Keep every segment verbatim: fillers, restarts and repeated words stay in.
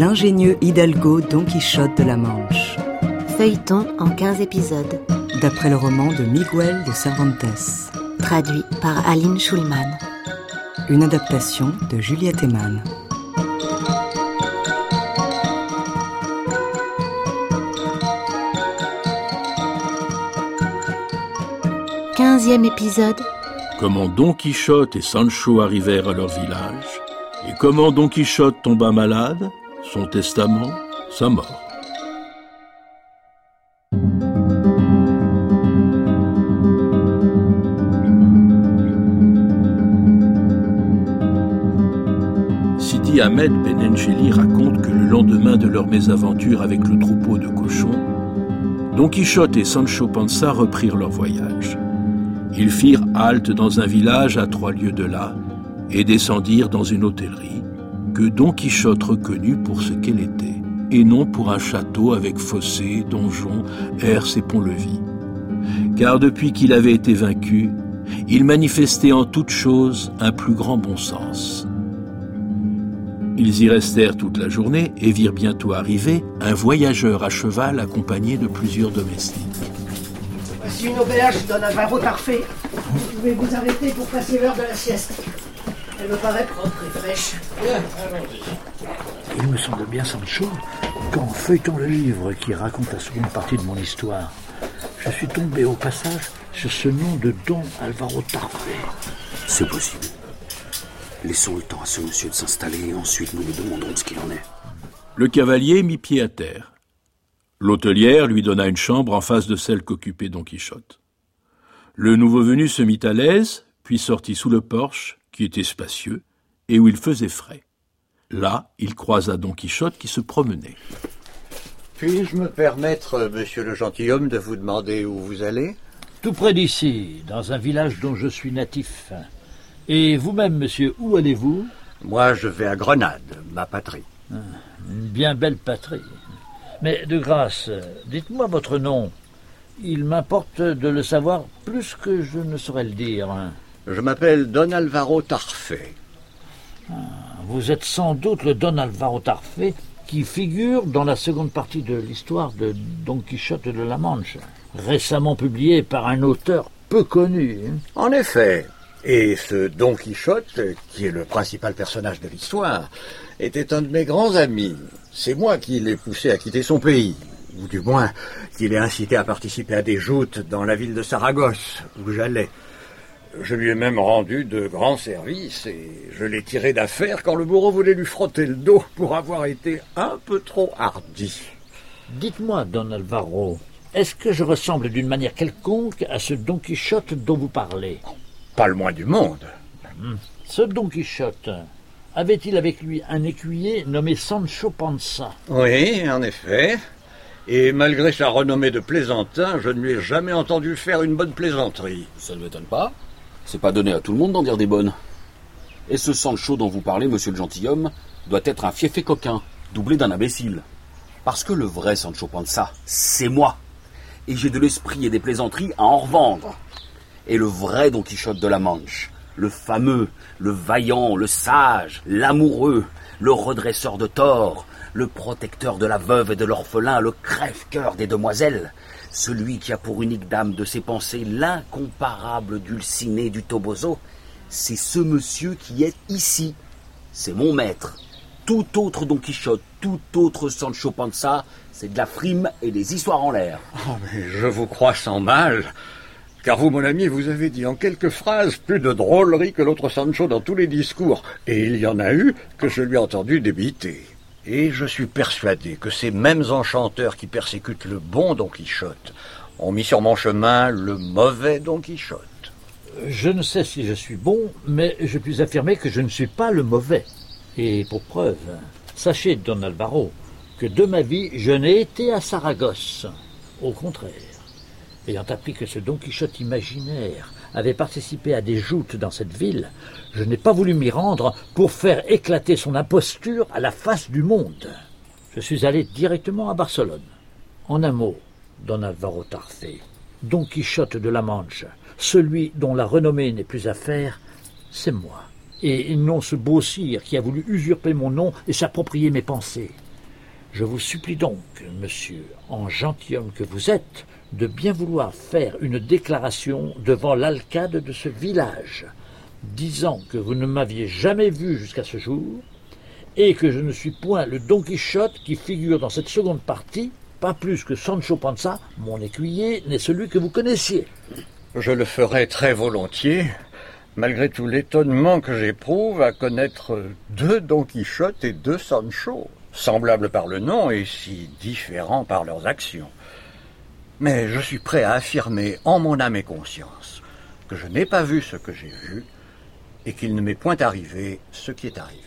L'ingénieux Hidalgo Don Quichotte de la Manche. Feuilleton en quinze épisodes. D'après le roman de Miguel de Cervantes. Traduit par Aline Schulman. Une adaptation de Juliette Eman. Quinzième épisode. Comment Don Quichotte et Sancho arrivèrent à leur village, et comment Don Quichotte tomba malade, son testament, sa mort. Sidi Ahmed Ben Encheli raconte que le lendemain de leur mésaventure avec le troupeau de cochons, Don Quichotte et Sancho Panza reprirent leur voyage. Ils firent halte dans un village à trois lieues de là et descendirent dans une hôtellerie que Don Quichotte reconnut pour ce qu'elle était, et non pour un château avec fossés, donjons, herses et ponts-levis. Car depuis qu'il avait été vaincu, il manifestait en toutes choses un plus grand bon sens. Ils y restèrent toute la journée et virent bientôt arriver un voyageur à cheval accompagné de plusieurs domestiques. Voici une auberge donne un vin parfait. Vous pouvez vous arrêter pour passer l'heure de la sieste. Elle me paraît propre et fraîche. Bien, allons-y. Il me semble bien, Sancho, qu'en feuilletant le livre qui raconte la seconde partie de mon histoire, je suis tombé au passage sur ce nom de Don Alvaro Tarfe. C'est possible. Laissons le temps à ce monsieur de s'installer et ensuite nous lui demanderons ce qu'il en est. Le cavalier mit pied à terre. L'hôtelière lui donna une chambre en face de celle qu'occupait Don Quichotte. Le nouveau venu se mit à l'aise, puis sortit sous le porche, qui était spacieux, et où il faisait frais. Là, il croisa Don Quichotte qui se promenait. « Puis-je me permettre, monsieur le gentilhomme, de vous demander où vous allez ?»« Tout près d'ici, dans un village dont je suis natif. Et vous-même, monsieur, où allez-vous ?»« Moi, je vais à Grenade, ma patrie. Ah, » Une bien belle patrie. Mais de grâce, dites-moi votre nom. Il m'importe de le savoir plus que je ne saurais le dire. Je m'appelle Don Alvaro Tarfe. Ah, vous êtes sans doute le Don Alvaro Tarfe qui figure dans la seconde partie de l'histoire de Don Quichotte de la Manche, récemment publiée par un auteur peu connu. En effet. Et ce Don Quichotte, qui est le principal personnage de l'histoire, était un de mes grands amis. C'est moi qui l'ai poussé à quitter son pays, ou du moins qui l'ai incité à participer à des joutes dans la ville de Saragosse, où j'allais. Je lui ai même rendu de grands services et je l'ai tiré d'affaire quand le bourreau voulait lui frotter le dos pour avoir été un peu trop hardi. Dites-moi, Don Alvaro, est-ce que je ressemble d'une manière quelconque à ce Don Quichotte dont vous parlez ? Pas le moins du monde. Ce Don Quichotte, avait-il avec lui un écuyer nommé Sancho Panza ? Oui, en effet. Et malgré sa renommée de plaisantin, je ne lui ai jamais entendu faire une bonne plaisanterie. Ça ne m'étonne pas. C'est pas donné à tout le monde d'en dire des bonnes. Et ce Sancho dont vous parlez, monsieur le gentilhomme, doit être un fiefé coquin, doublé d'un imbécile. Parce que le vrai Sancho Panza, c'est moi. Et j'ai de l'esprit et des plaisanteries à en revendre. Et le vrai Don Quichotte de la Manche, le fameux, le vaillant, le sage, l'amoureux, le redresseur de tort, le protecteur de la veuve et de l'orphelin, le crève-cœur des demoiselles, celui qui a pour unique dame de ses pensées l'incomparable Dulcinée du Toboso, c'est ce monsieur qui est ici. C'est mon maître. Tout autre Don Quichotte, tout autre Sancho Panza, c'est de la frime et des histoires en l'air. Oh, mais je vous crois sans mal. Car vous, mon ami, vous avez dit en quelques phrases plus de drôleries que l'autre Sancho dans tous les discours. Et il y en a eu que je lui ai entendu débiter. Et je suis persuadé que ces mêmes enchanteurs qui persécutent le bon Don Quichotte ont mis sur mon chemin le mauvais Don Quichotte. Je ne sais si je suis bon, mais je puis affirmer que je ne suis pas le mauvais. Et pour preuve, sachez, Don Alvaro, que de ma vie, je n'ai été à Saragosse. Au contraire. Ayant appris que ce Don Quichotte imaginaire avait participé à des joutes dans cette ville, je n'ai pas voulu m'y rendre pour faire éclater son imposture à la face du monde. Je suis allé directement à Barcelone. En un mot, Don Alvaro Tarfe, Don Quichotte de la Manche, celui dont la renommée n'est plus à faire, c'est moi. Et non ce beau sire qui a voulu usurper mon nom et s'approprier mes pensées. Je vous supplie donc, monsieur, en gentilhomme que vous êtes, de bien vouloir faire une déclaration devant l'alcade de ce village, disant que vous ne m'aviez jamais vu jusqu'à ce jour, et que je ne suis point le Don Quichotte qui figure dans cette seconde partie, pas plus que Sancho Panza, mon écuyer, n'est celui que vous connaissiez. Je le ferai très volontiers, malgré tout l'étonnement que j'éprouve à connaître deux Don Quichotte et deux Sancho, semblables par le nom et si différents par leurs actions. Mais je suis prêt à affirmer en mon âme et conscience que je n'ai pas vu ce que j'ai vu et qu'il ne m'est point arrivé ce qui est arrivé.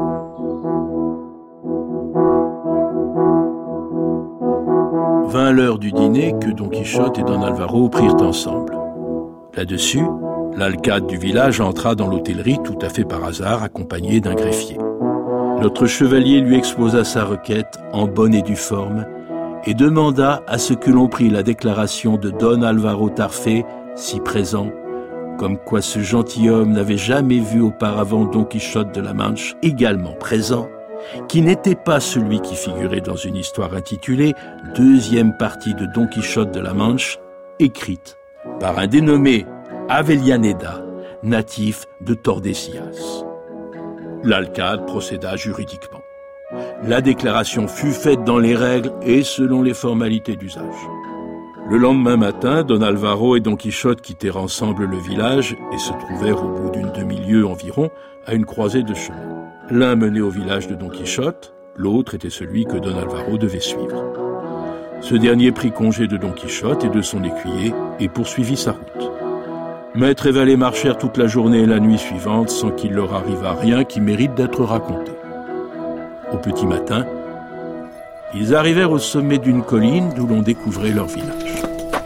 Vint l'heure du dîner que Don Quichotte et Don Alvaro prirent ensemble. Là-dessus, l'alcade du village entra dans l'hôtellerie tout à fait par hasard, accompagné d'un greffier. Notre chevalier lui exposa sa requête en bonne et due forme et demanda à ce que l'on prît la déclaration de Don Alvaro Tarfe, si présent, comme quoi ce gentilhomme n'avait jamais vu auparavant Don Quichotte de la Manche, également présent, qui n'était pas celui qui figurait dans une histoire intitulée « Deuxième partie de Don Quichotte de la Manche », écrite par un dénommé Avellaneda, natif de Tordesillas. L'alcade procéda juridiquement. La déclaration fut faite dans les règles et selon les formalités d'usage. Le lendemain matin, Don Alvaro et Don Quichotte quittèrent ensemble le village et se trouvèrent au bout d'une demi-lieue environ à une croisée de chemins. L'un menait au village de Don Quichotte, l'autre était celui que Don Alvaro devait suivre. Ce dernier prit congé de Don Quichotte et de son écuyer et poursuivit sa route. Maître et valet marchèrent toute la journée et la nuit suivante sans qu'il leur arrivât rien qui mérite d'être raconté. Au petit matin, ils arrivèrent au sommet d'une colline d'où l'on découvrait leur village.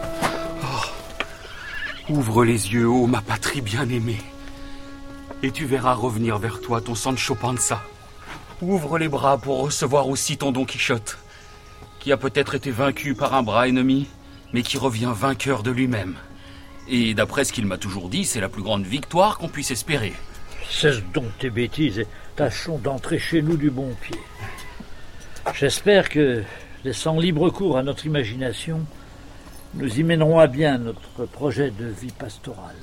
Oh, ouvre les yeux, ô ma patrie bien-aimée, et tu verras revenir vers toi ton Sancho Panza. Ouvre les bras pour recevoir aussi ton Don Quichotte, qui a peut-être été vaincu par un bras ennemi, mais qui revient vainqueur de lui-même. Et d'après ce qu'il m'a toujours dit, c'est la plus grande victoire qu'on puisse espérer. Cesse donc tes bêtises et tâchons d'entrer chez nous du bon pied. J'espère que, laissant libre cours à notre imagination, nous y mènerons à bien notre projet de vie pastorale.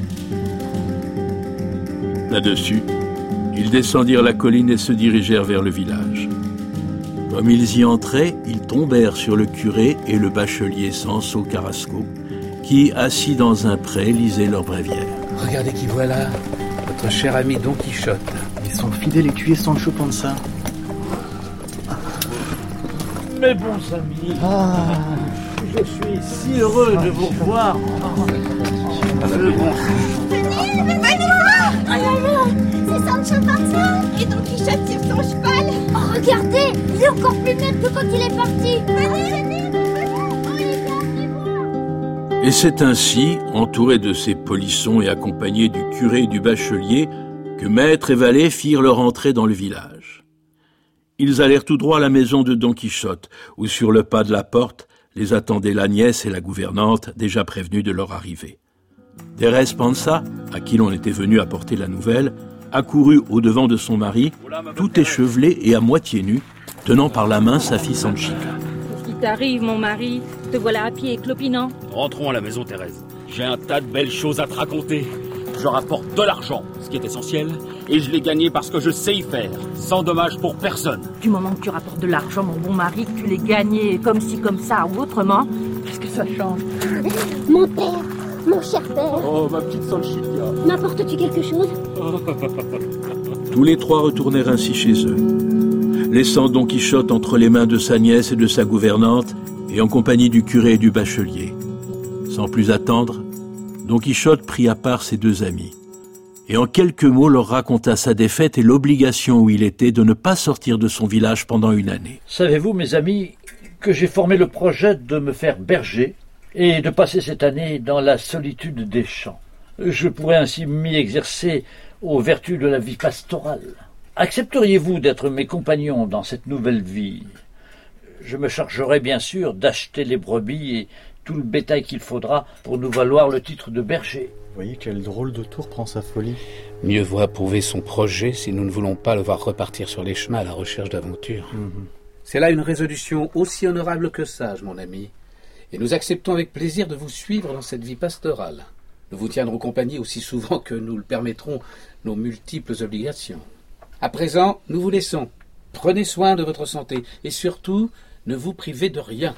Là-dessus, ils descendirent la colline et se dirigèrent vers le village. Comme ils y entraient, ils tombèrent sur le curé et le bachelier Sanso Carrasco, qui, assis dans un pré, lisaient leur bréviaire. Regardez qui voilà, votre cher ami Don Quichotte et son fidèle écuyer Sancho Panza. Mes bons amis, ah. Je suis si heureux de vous revoir. Venez, venez voir. Oh là là, c'est Sancho Panza et Don Quichotte sur son cheval. Oh, regardez, il est encore plus net que quand il est parti. Venez, venez, venez. Oh, il est bien, venez voir. Et c'est ainsi, entourés de ces polissons et accompagnés du curé et du bachelier, que maître et valet firent leur entrée dans le village. Ils allèrent tout droit à la maison de Don Quichotte, où sur le pas de la porte les attendaient la nièce et la gouvernante, déjà prévenues de leur arrivée. Thérèse Panza, à qui l'on était venu apporter la nouvelle, accourut au-devant de son mari, tout échevelé et à moitié nu, tenant par la main sa fille Sanchica. Qu'est-ce qui t'arrive, mon mari? Te voilà à pied et clopinant. Rentrons à la maison, Thérèse. J'ai un tas de belles choses à te raconter. Je rapporte de l'argent, ce qui est essentiel, et je l'ai gagné parce que je sais y faire, sans dommage pour personne. Du moment que tu rapportes de l'argent, mon bon mari, que tu l'aies gagné comme ci, comme ça ou autrement, qu'est-ce que ça change? Mon père, mon cher père. Oh, ma petite Sanchica. M'apportes-tu quelque chose? Tous les trois retournèrent ainsi chez eux, laissant Don Quichotte entre les mains de sa nièce et de sa gouvernante, et en compagnie du curé et du bachelier. Sans plus attendre, Don Quichotte prit à part ses deux amis, et en quelques mots leur raconta sa défaite et l'obligation où il était de ne pas sortir de son village pendant une année. Savez-vous, mes amis, que j'ai formé le projet de me faire berger et de passer cette année dans la solitude des champs. Je pourrais ainsi m'y exercer aux vertus de la vie pastorale. Accepteriez-vous d'être mes compagnons dans cette nouvelle vie? Je me chargerai bien sûr d'acheter les brebis et tout le bétail qu'il faudra pour nous valoir le titre de berger. Vous voyez quel drôle de tour prend sa folie. Mieux vaut approuver son projet si nous ne voulons pas le voir repartir sur les chemins à la recherche d'aventure. Mmh. C'est là une résolution aussi honorable que sage, mon ami, et nous acceptons avec plaisir de vous suivre dans cette vie pastorale. Nous vous tiendrons compagnie aussi souvent que nous le permettront nos multiples obligations. À présent, nous vous laissons. Prenez soin de votre santé, et surtout, ne vous privez de rien.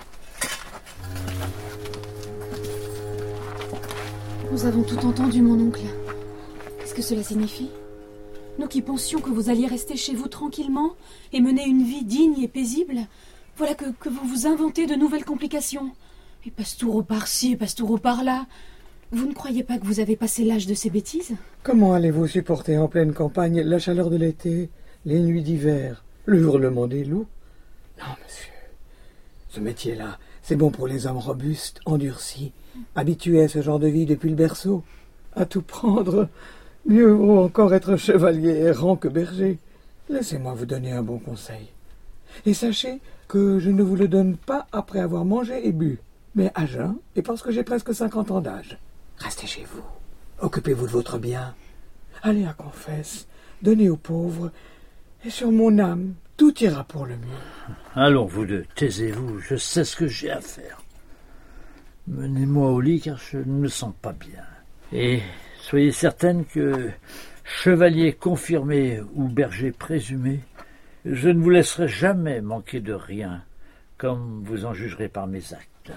Nous avons tout entendu, mon oncle. Qu'est-ce que cela signifie ? Nous qui pensions que vous alliez rester chez vous tranquillement et mener une vie digne et paisible, voilà que, que vous vous inventez de nouvelles complications. Et Pastoureau par-ci et Pastoureau par-là. Vous ne croyez pas que vous avez passé l'âge de ces bêtises ? Comment allez-vous supporter en pleine campagne la chaleur de l'été, les nuits d'hiver, le hurlement des loups ? Non, monsieur. Ce métier-là, c'est bon pour les hommes robustes, endurcis, habitués à ce genre de vie depuis le berceau. À tout prendre, mieux vaut encore être chevalier errant que berger. Laissez-moi vous donner un bon conseil. Et sachez que je ne vous le donne pas après avoir mangé et bu, mais à jeun et parce que j'ai presque cinquante ans d'âge. Restez chez vous, occupez-vous de votre bien, allez à confesse, donnez aux pauvres, et sur mon âme, tout ira pour le mieux. Allons, vous deux, taisez-vous, je sais ce que j'ai à faire. Menez-moi au lit, car je ne me sens pas bien. Et soyez certaine que, chevalier confirmé ou berger présumé, je ne vous laisserai jamais manquer de rien, comme vous en jugerez par mes actes.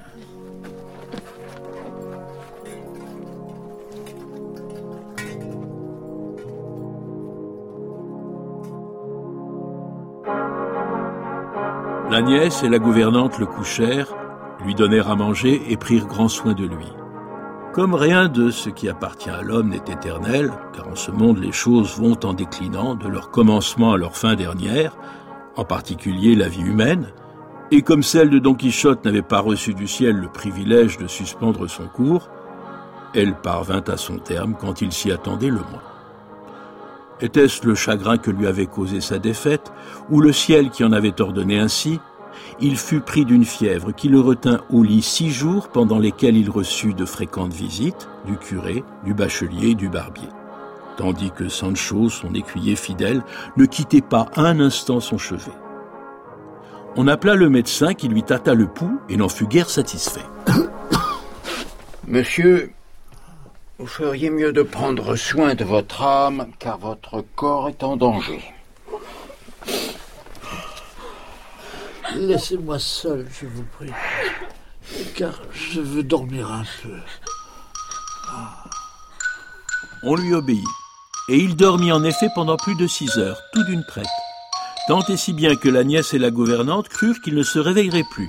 La nièce et la gouvernante le couchèrent, lui donnèrent à manger et prirent grand soin de lui. Comme rien de ce qui appartient à l'homme n'est éternel, car en ce monde les choses vont en déclinant de leur commencement à leur fin dernière, en particulier la vie humaine, et comme celle de Don Quichotte n'avait pas reçu du ciel le privilège de suspendre son cours, elle parvint à son terme quand il s'y attendait le moins. Était-ce le chagrin que lui avait causé sa défaite, ou le ciel qui en avait ordonné ainsi ? Il fut pris d'une fièvre qui le retint au lit six jours pendant lesquels il reçut de fréquentes visites du curé, du bachelier et du barbier. Tandis que Sancho, son écuyer fidèle, ne quittait pas un instant son chevet. On appela le médecin qui lui tâta le pouls et n'en fut guère satisfait. Monsieur, vous feriez mieux de prendre soin de votre âme, car votre corps est en danger. Laissez-moi seul, je vous prie, car je veux dormir un peu. Ah. On lui obéit, et il dormit en effet pendant plus de six heures, tout d'une traite. Tant et si bien que la nièce et la gouvernante crurent qu'il ne se réveillerait plus.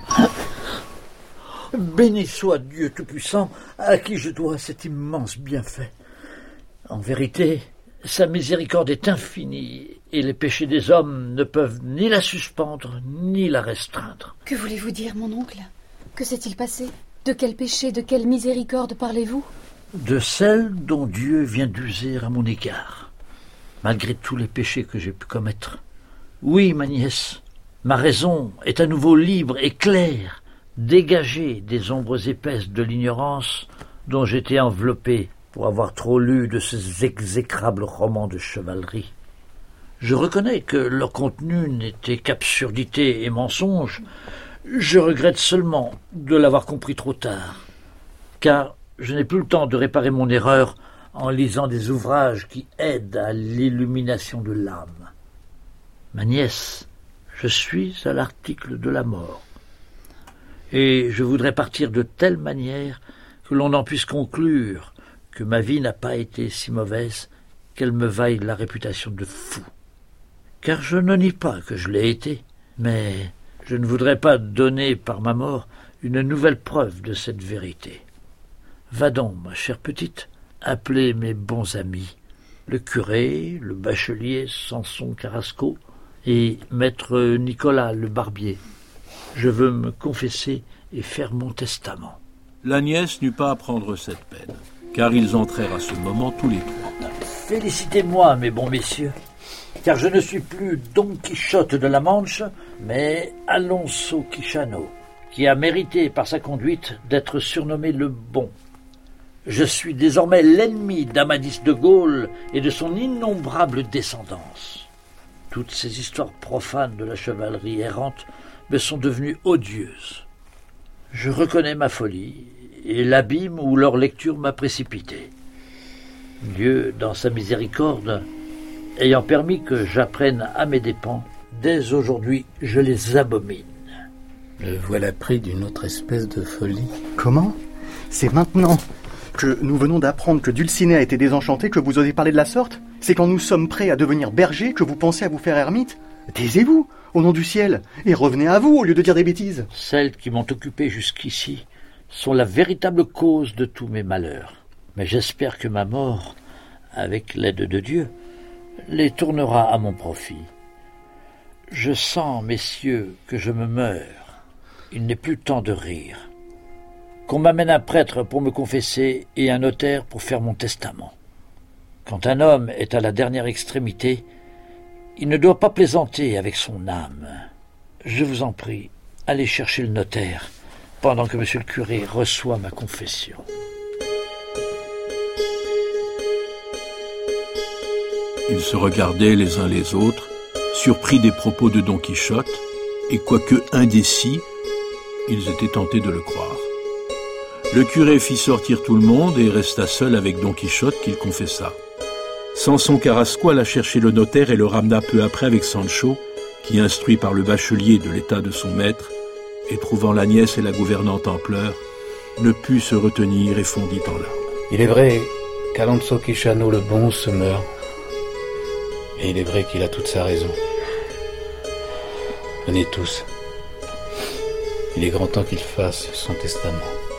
Béni soit Dieu Tout-Puissant, à qui je dois cet immense bienfait. En vérité, sa miséricorde est infinie, et les péchés des hommes ne peuvent ni la suspendre, ni la restreindre. Que voulez-vous dire, mon oncle ? Que s'est-il passé ? De quel péché, de quelle miséricorde parlez-vous ? De celle dont Dieu vient d'user à mon égard, malgré tous les péchés que j'ai pu commettre. Oui, ma nièce, ma raison est à nouveau libre et claire, dégagée des ombres épaisses de l'ignorance dont j'étais enveloppé pour avoir trop lu de ces exécrables romans de chevalerie. Je reconnais que leur contenu n'était qu'absurdité et mensonge. Je regrette seulement de l'avoir compris trop tard, car je n'ai plus le temps de réparer mon erreur en lisant des ouvrages qui aident à l'illumination de l'âme. Ma nièce, je suis à l'article de la mort, et je voudrais partir de telle manière que l'on en puisse conclure que ma vie n'a pas été si mauvaise qu'elle me vaille la réputation de fou. Car je ne nie pas que je l'ai été, mais je ne voudrais pas donner par ma mort une nouvelle preuve de cette vérité. Va donc, ma chère petite, appeler mes bons amis, le curé, le bachelier Samson Carrasco et maître Nicolas le barbier. Je veux me confesser et faire mon testament. La nièce n'eut pas à prendre cette peine, car ils entrèrent à ce moment tous les trois. Félicitez-moi, mes bons messieurs, car je ne suis plus Don Quichotte de la Manche, mais Alonso Quixano, qui a mérité par sa conduite d'être surnommé le Bon. Je suis désormais l'ennemi d'Amadis de Gaulle et de son innombrable descendance. Toutes ces histoires profanes de la chevalerie errante me sont devenues odieuses. Je reconnais ma folie et l'abîme où leur lecture m'a précipité. Dieu, dans sa miséricorde, ayant permis que j'apprenne à mes dépens, dès aujourd'hui, je les abomine. Le voilà pris d'une autre espèce de folie. Comment ? C'est maintenant que nous venons d'apprendre que Dulcinée a été désenchantée que vous osez parler de la sorte ? C'est quand nous sommes prêts à devenir bergers que vous pensez à vous faire ermite ? Taisez-vous, au nom du ciel, et revenez à vous au lieu de dire des bêtises. Celles qui m'ont occupé jusqu'ici sont la véritable cause de tous mes malheurs. Mais j'espère que ma mort, avec l'aide de Dieu, les tournera à mon profit. Je sens, messieurs, que je me meurs. Il n'est plus temps de rire. Qu'on m'amène un prêtre pour me confesser et un notaire pour faire mon testament. Quand un homme est à la dernière extrémité, il ne doit pas plaisanter avec son âme. Je vous en prie, allez chercher le notaire, pendant que monsieur le curé reçoit ma confession. Ils se regardaient les uns les autres, surpris des propos de Don Quichotte, et quoique indécis, ils étaient tentés de le croire. Le curé fit sortir tout le monde et resta seul avec Don Quichotte qu'il confessa. Samson Carrasco alla chercher le notaire et le ramena peu après avec Sancho, qui, instruit par le bachelier de l'état de son maître, et trouvant la nièce et la gouvernante en pleurs, ne put se retenir et fondit en larmes. Il est vrai qu'Alonso Quixano le bon se meurt, et il est vrai qu'il a toute sa raison. Venez tous. Il est grand temps qu'il fasse son testament.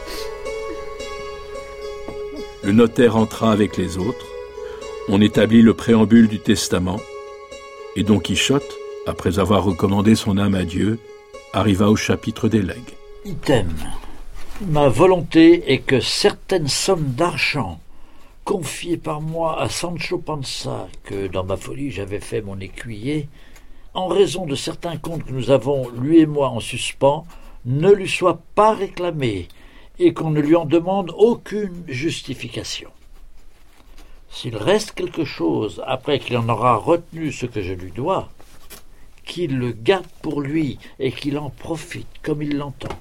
Le notaire entra avec les autres. On établit le préambule du testament. Et Don Quichotte, après avoir recommandé son âme à Dieu, arriva au chapitre des legs. Item. Ma volonté est que certaines sommes d'argent confiées par moi à Sancho Panza, que dans ma folie j'avais fait mon écuyer, en raison de certains comptes que nous avons, lui et moi, en suspens, ne lui soient pas réclamés et qu'on ne lui en demande aucune justification. S'il reste quelque chose après qu'il en aura retenu ce que je lui dois, qu'il le garde pour lui et qu'il en profite comme il l'entend.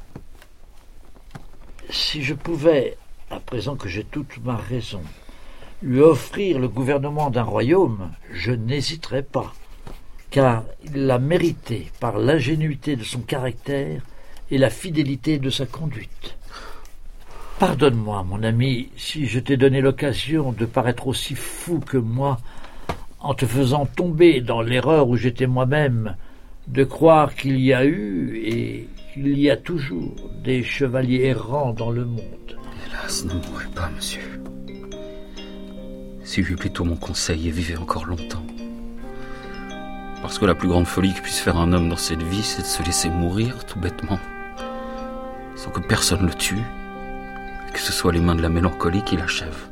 Si je pouvais, à présent que j'ai toute ma raison, lui offrir le gouvernement d'un royaume, je n'hésiterais pas, car il l'a mérité par l'ingénuité de son caractère et la fidélité de sa conduite. Pardonne-moi, mon ami, si je t'ai donné l'occasion de paraître aussi fou que moi, en te faisant tomber dans l'erreur où j'étais moi-même, de croire qu'il y a eu et qu'il y a toujours des chevaliers errants dans le monde. Hélas, ne mourrez pas, monsieur. Suivez plutôt mon conseil et vivez encore longtemps. Parce que la plus grande folie que puisse faire un homme dans cette vie, c'est de se laisser mourir tout bêtement, sans que personne le tue, et que ce soit les mains de la mélancolie qui l'achèvent.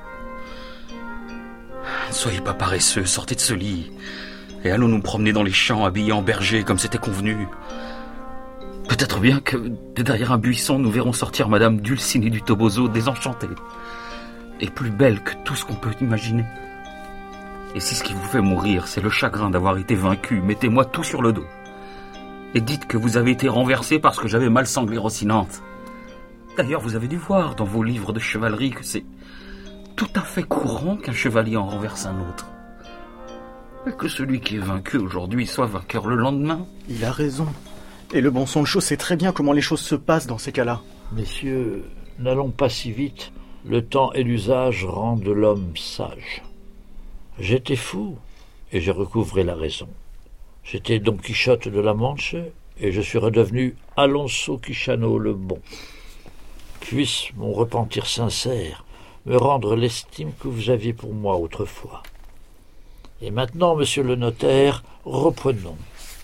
Ne soyez pas paresseux, sortez de ce lit, et allons nous promener dans les champs, habillés en berger, comme c'était convenu. Peut-être bien que, de derrière un buisson, nous verrons sortir Madame Dulcinée du Toboso, désenchantée, et plus belle que tout ce qu'on peut imaginer. Et si ce qui vous fait mourir, c'est le chagrin d'avoir été vaincu, mettez-moi tout sur le dos. Et dites que vous avez été renversé parce que j'avais mal sanglé Rocinante. D'ailleurs, vous avez dû voir dans vos livres de chevalerie que c'est tout à fait courant qu'un chevalier en renverse un autre. Et que celui qui est vaincu aujourd'hui soit vainqueur le lendemain. Il a raison. Et le bon Sancho sait très bien comment les choses se passent dans ces cas-là. Messieurs, n'allons pas si vite. Le temps et l'usage rendent l'homme sage. J'étais fou, et j'ai recouvré la raison. J'étais Don Quichotte de la Manche, et je suis redevenu Alonso Quixano le Bon. Puisse mon repentir sincère me rendre l'estime que vous aviez pour moi autrefois. Et maintenant, monsieur le notaire, reprenons.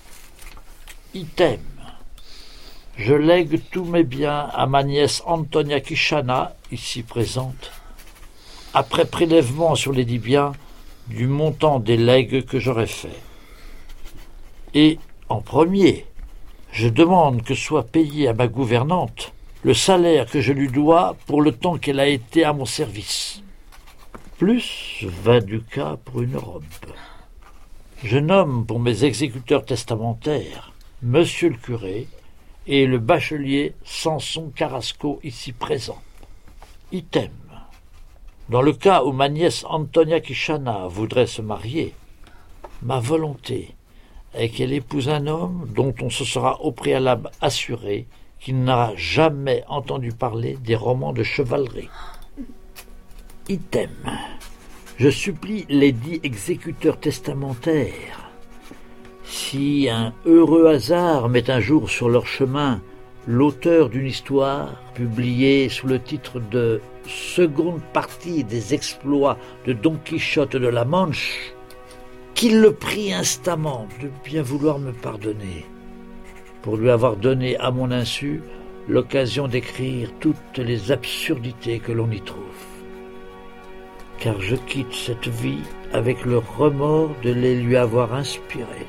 Item. Je lègue tous mes biens à ma nièce Antonia Quixana, ici présente, après prélèvement sur les dix biens du montant des legs que j'aurais fait. Et, en premier, je demande que soit payé à ma gouvernante le salaire que je lui dois pour le temps qu'elle a été à mon service, plus vingt ducats pour une robe. Je nomme pour mes exécuteurs testamentaires Monsieur le curé et le bachelier Samson Carrasco ici présent. Item. Dans le cas où ma nièce Antonia Kishana voudrait se marier, ma volonté est qu'elle épouse un homme dont on se sera au préalable assuré qu'il n'aura jamais entendu parler des romans de chevalerie. Item. Je supplie les dits exécuteurs testamentaires, si un heureux hasard met un jour sur leur chemin l'auteur d'une histoire publiée sous le titre de « Seconde partie des exploits de Don Quichotte de la Manche », qu'il le prie instamment de bien vouloir me pardonner, pour lui avoir donné à mon insu l'occasion d'écrire toutes les absurdités que l'on y trouve. Car je quitte cette vie avec le remords de les lui avoir inspirées.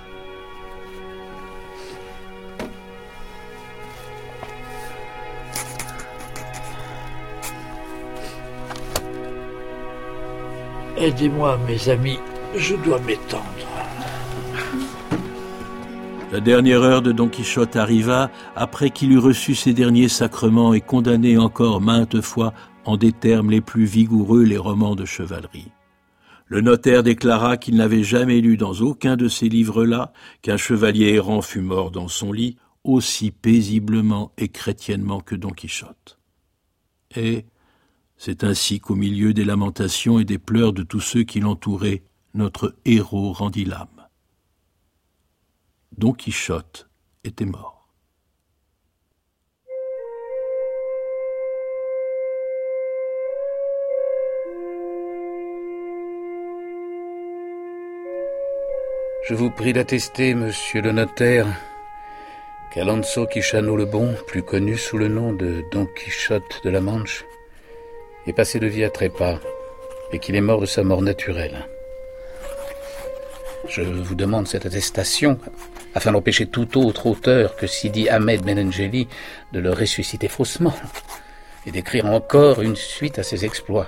Aidez-moi, mes amis, je dois m'étendre. La dernière heure de Don Quichotte arriva après qu'il eut reçu ses derniers sacrements et condamné encore maintes fois en des termes les plus vigoureux les romans de chevalerie. Le notaire déclara qu'il n'avait jamais lu dans aucun de ces livres-là qu'un chevalier errant fût mort dans son lit aussi paisiblement et chrétiennement que Don Quichotte. Et c'est ainsi qu'au milieu des lamentations et des pleurs de tous ceux qui l'entouraient, notre héros rendit l'âme. Don Quichotte était mort. Je vous prie d'attester, monsieur le notaire, qu'Alonso Quixano le Bon, plus connu sous le nom de Don Quichotte de la Manche, est passé de vie à trépas et qu'il est mort de sa mort naturelle. Je vous demande cette attestation afin d'empêcher tout autre auteur que Sidi Ahmed Benengeli de le ressusciter faussement et d'écrire encore une suite à ses exploits.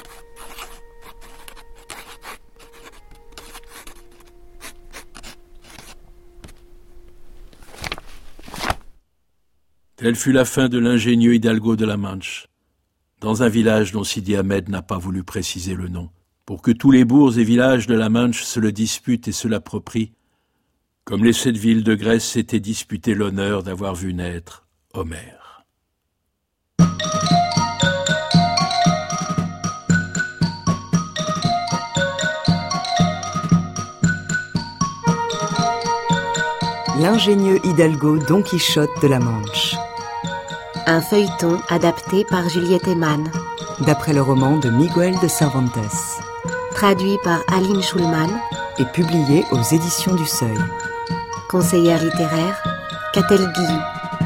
Telle fut la fin de l'ingénieux Hidalgo de la Manche, dans un village dont Sidi Ahmed n'a pas voulu préciser le nom, pour que tous les bourgs et villages de la Manche se le disputent et se l'approprient, comme les sept villes de Grèce s'étaient disputé l'honneur d'avoir vu naître Homère. L'ingénieux Hidalgo Don Quichotte de la Manche. Un feuilleton adapté par Juliette Eman. D'après le roman de Miguel de Cervantes. Traduit par Aline Schulman. Et publié aux éditions du Seuil. Conseillère littéraire, Catel Guillou.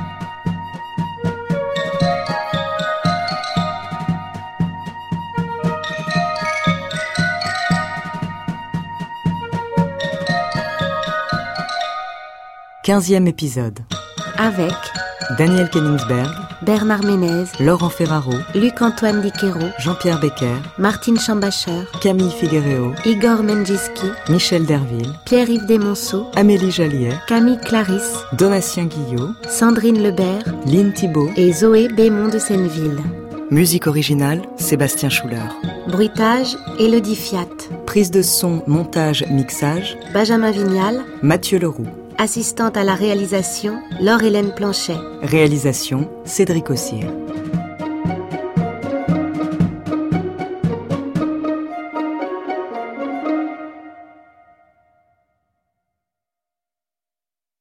Quinzième épisode. Avec Daniel Kenningsberg, Bernard Ménez, Laurent Ferraro, Luc-Antoine Diquero, Jean-Pierre Becker, Martine Chambacher, Camille Figuereau, Igor Menjiski, Michel Derville, Pierre-Yves Desmonceaux, Amélie Jalliet, Camille Clarisse, Donatien Guillot, Sandrine Lebert, Lynn Thibault et Zoé Bémont de Senneville. Musique originale, Sébastien Schuller. Bruitage, Élodie Fiat. Prise de son, montage, mixage, Benjamin Vignal, Mathieu Leroux. Assistante à la réalisation, Laure-Hélène Planchet. Réalisation, Cédric Ossire.